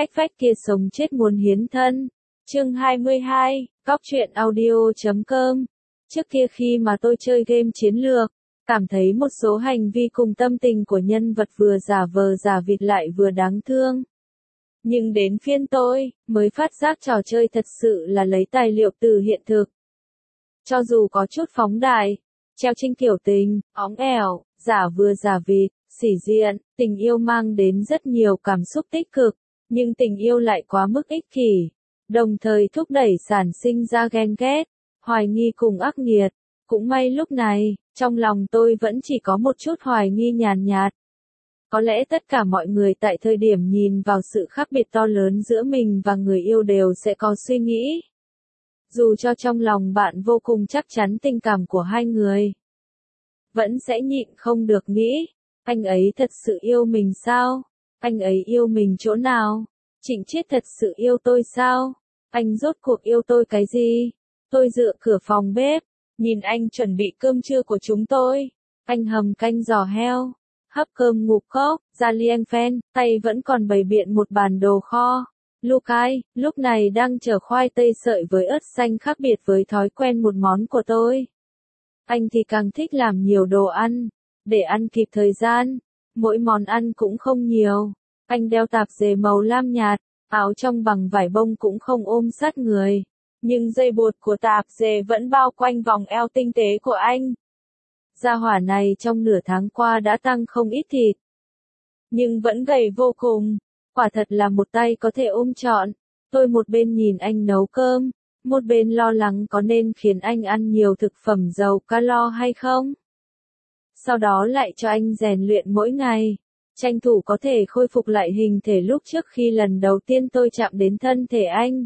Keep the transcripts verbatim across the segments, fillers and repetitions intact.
cách vách kia sống chết muốn hiến thân. Chương hai mươi hai, Cóc truyện audio chấm com. Trước kia khi mà tôi chơi game chiến lược, cảm thấy một số hành vi cùng tâm tình của nhân vật vừa giả vờ giả vịt lại vừa đáng thương. Nhưng đến phiên tôi, mới phát giác trò chơi thật sự là lấy tài liệu từ hiện thực. Cho dù có chút phóng đại, treo tranh kiểu tình, óng ẻo, giả vừa giả vịt, sĩ diện, tình yêu mang đến rất nhiều cảm xúc tích cực, nhưng tình yêu lại quá mức ích kỷ, đồng thời thúc đẩy sản sinh ra ghen ghét, hoài nghi cùng ác nghiệt. Cũng may lúc này, trong lòng tôi vẫn chỉ có một chút hoài nghi nhàn nhạt. Có lẽ tất cả mọi người tại thời điểm nhìn vào sự khác biệt to lớn giữa mình và người yêu đều sẽ có suy nghĩ. Dù cho trong lòng bạn vô cùng chắc chắn tình cảm của hai người, vẫn sẽ nhịn không được nghĩ, anh ấy thật sự yêu mình sao? Anh ấy yêu mình chỗ nào? Trịnh Chiết thật sự yêu tôi sao? Anh rốt cuộc yêu tôi cái gì? Tôi dựa cửa phòng bếp, nhìn anh chuẩn bị cơm trưa của chúng tôi. Anh hầm canh giò heo, hấp cơm ngũ cốc, ra liêng phen, tay vẫn còn bày biện một bàn đồ kho. Lucai, lúc này đang chở khoai tây sợi với ớt xanh khác biệt với thói quen một món của tôi. Anh thì càng thích làm nhiều đồ ăn, để ăn kịp thời gian. Mỗi món ăn cũng không nhiều. Anh đeo tạp dề màu lam nhạt, áo trong bằng vải bông cũng không ôm sát người. Nhưng dây buộc của tạp dề vẫn bao quanh vòng eo tinh tế của anh. Gia hỏa này trong nửa tháng qua đã tăng không ít thịt. Nhưng vẫn gầy vô cùng. Quả thật là một tay có thể ôm trọn. Tôi một bên nhìn anh nấu cơm, một bên lo lắng có nên khiến anh ăn nhiều thực phẩm giàu calo hay không. Sau đó lại cho anh rèn luyện mỗi ngày, tranh thủ có thể khôi phục lại hình thể lúc trước khi lần đầu tiên tôi chạm đến thân thể anh.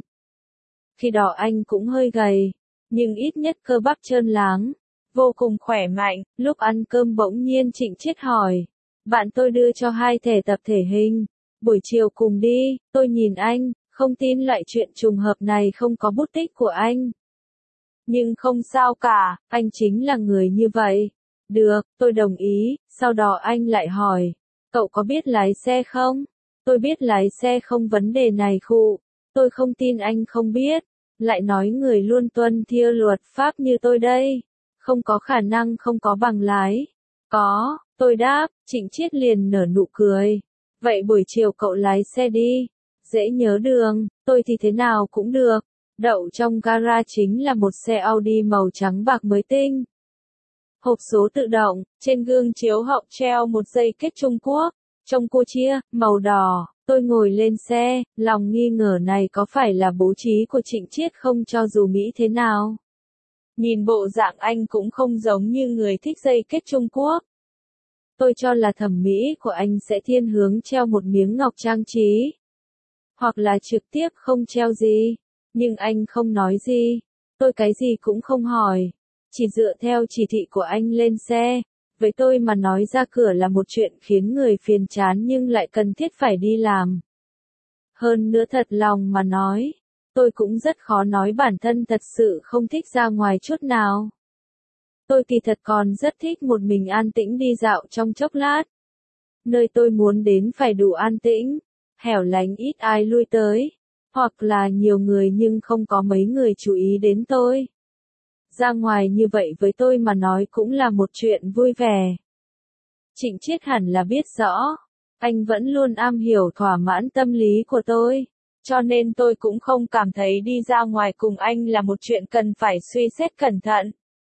Khi đó anh cũng hơi gầy, nhưng ít nhất cơ bắp trơn láng, vô cùng khỏe mạnh. Lúc ăn cơm bỗng nhiên Trịnh Chiết hỏi, bạn tôi đưa cho hai thẻ tập thể hình, buổi chiều cùng đi. Tôi nhìn anh, không tin loại chuyện trùng hợp này không có bút tích của anh. Nhưng không sao cả, anh chính là người như vậy. Được, tôi đồng ý. Sau đó anh lại hỏi, cậu có biết lái xe không? Tôi biết lái xe không vấn đề này khụ. Tôi không tin anh không biết. Lại nói người luôn tuân theo luật pháp như tôi đây, không có khả năng không có bằng lái. Có, tôi đáp. Trịnh Chiết liền nở nụ cười. Vậy buổi chiều cậu lái xe đi. Dễ nhớ đường, tôi thì thế nào cũng được. Đậu trong gara chính là một xe Audi màu trắng bạc mới tinh. Hộp số tự động, trên gương chiếu hậu treo một dây kết Trung Quốc, trông cô chia, màu đỏ. Tôi ngồi lên xe, lòng nghi ngờ này có phải là bố trí của Trịnh Chiết không cho dù nghĩ thế nào. Nhìn bộ dạng anh cũng không giống như người thích dây kết Trung Quốc. Tôi cho là thẩm mỹ của anh sẽ thiên hướng treo một miếng ngọc trang trí. Hoặc là trực tiếp không treo gì. Nhưng anh không nói gì. Tôi cái gì cũng không hỏi. Chỉ dựa theo chỉ thị của anh lên xe. Với tôi mà nói ra cửa là một chuyện khiến người phiền chán nhưng lại cần thiết phải đi làm. Hơn nữa thật lòng mà nói, tôi cũng rất khó nói bản thân thật sự không thích ra ngoài chút nào. Tôi kỳ thật còn rất thích một mình an tĩnh đi dạo trong chốc lát. Nơi tôi muốn đến phải đủ an tĩnh, hẻo lánh ít ai lui tới, hoặc là nhiều người nhưng không có mấy người chú ý đến tôi. Ra ngoài như vậy với tôi mà nói cũng là một chuyện vui vẻ. Trịnh Chiết hẳn là biết rõ, anh vẫn luôn am hiểu thỏa mãn tâm lý của tôi, cho nên tôi cũng không cảm thấy đi ra ngoài cùng anh là một chuyện cần phải suy xét cẩn thận.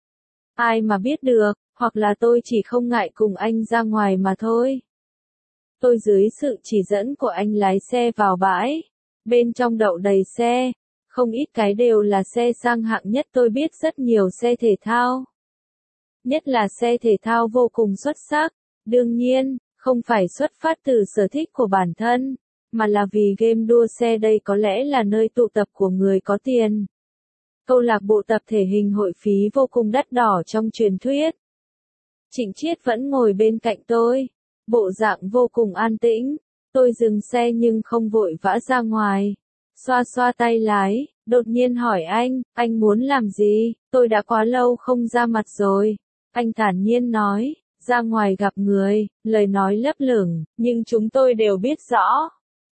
Ai mà biết được, hoặc là tôi chỉ không ngại cùng anh ra ngoài mà thôi. Tôi dưới sự chỉ dẫn của anh lái xe vào bãi, bên trong đậu đầy xe. Không ít cái đều là xe sang hạng nhất, tôi biết rất nhiều xe thể thao. Nhất là xe thể thao vô cùng xuất sắc. Đương nhiên, không phải xuất phát từ sở thích của bản thân, mà là vì game đua xe đây có lẽ là nơi tụ tập của người có tiền. Câu lạc bộ tập thể hình hội phí vô cùng đắt đỏ trong truyền thuyết. Trịnh Chiết vẫn ngồi bên cạnh tôi, bộ dạng vô cùng an tĩnh. Tôi dừng xe nhưng không vội vã ra ngoài. Xoa xoa tay lái, đột nhiên hỏi anh, anh muốn làm gì? Tôi đã quá lâu không ra mặt rồi. Anh thản nhiên nói, ra ngoài gặp người, lời nói lấp lửng, nhưng chúng tôi đều biết rõ.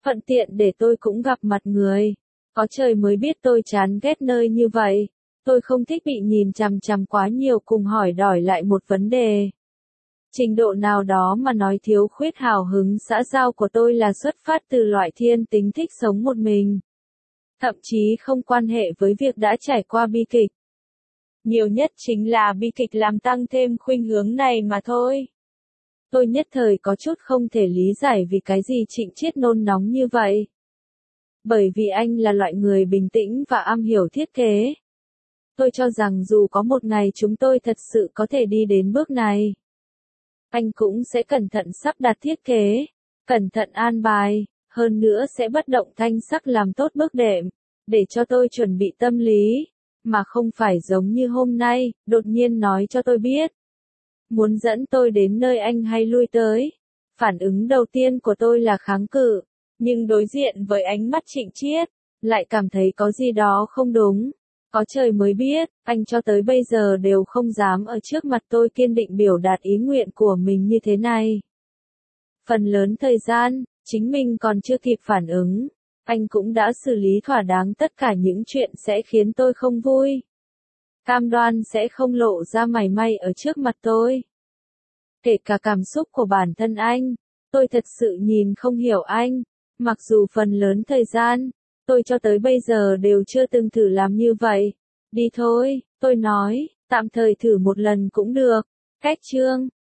thuận tiện để tôi cũng gặp mặt người. Có trời mới biết tôi chán ghét nơi như vậy. Tôi không thích bị nhìn chằm chằm quá nhiều cùng hỏi đòi lại một vấn đề. Trình độ nào đó mà nói thiếu khuyết hào hứng xã giao của tôi là xuất phát từ loại thiên tính thích sống một mình. Thậm chí không quan hệ với việc đã trải qua bi kịch. Nhiều nhất chính là bi kịch làm tăng thêm khuynh hướng này mà thôi. Tôi nhất thời có chút không thể lý giải vì cái gì Trịnh Chiết nôn nóng như vậy. Bởi vì anh là loại người bình tĩnh và am hiểu thiết kế. Tôi cho rằng dù có một ngày chúng tôi thật sự có thể đi đến bước này, anh cũng sẽ cẩn thận sắp đặt thiết kế, cẩn thận an bài, hơn nữa sẽ bất động thanh sắc làm tốt bước đệm, để cho tôi chuẩn bị tâm lý, mà không phải giống như hôm nay, đột nhiên nói cho tôi biết. Muốn dẫn tôi đến nơi anh hay lui tới. Phản ứng đầu tiên của tôi là kháng cự, nhưng đối diện với ánh mắt Trịnh Chiết, lại cảm thấy có gì đó không đúng. Có trời mới biết, anh cho tới bây giờ đều không dám ở trước mặt tôi kiên định biểu đạt ý nguyện của mình như thế này. Phần lớn thời gian, chính mình còn chưa kịp phản ứng, anh cũng đã xử lý thỏa đáng tất cả những chuyện sẽ khiến tôi không vui. Cam đoan sẽ không lộ ra mảy may ở trước mặt tôi. Kể cả cảm xúc của bản thân anh, tôi thật sự nhìn không hiểu anh, mặc dù phần lớn thời gian, tôi cho tới bây giờ đều chưa từng thử làm như vậy. Đi thôi, tôi nói, tạm thời thử một lần cũng được. Cách chương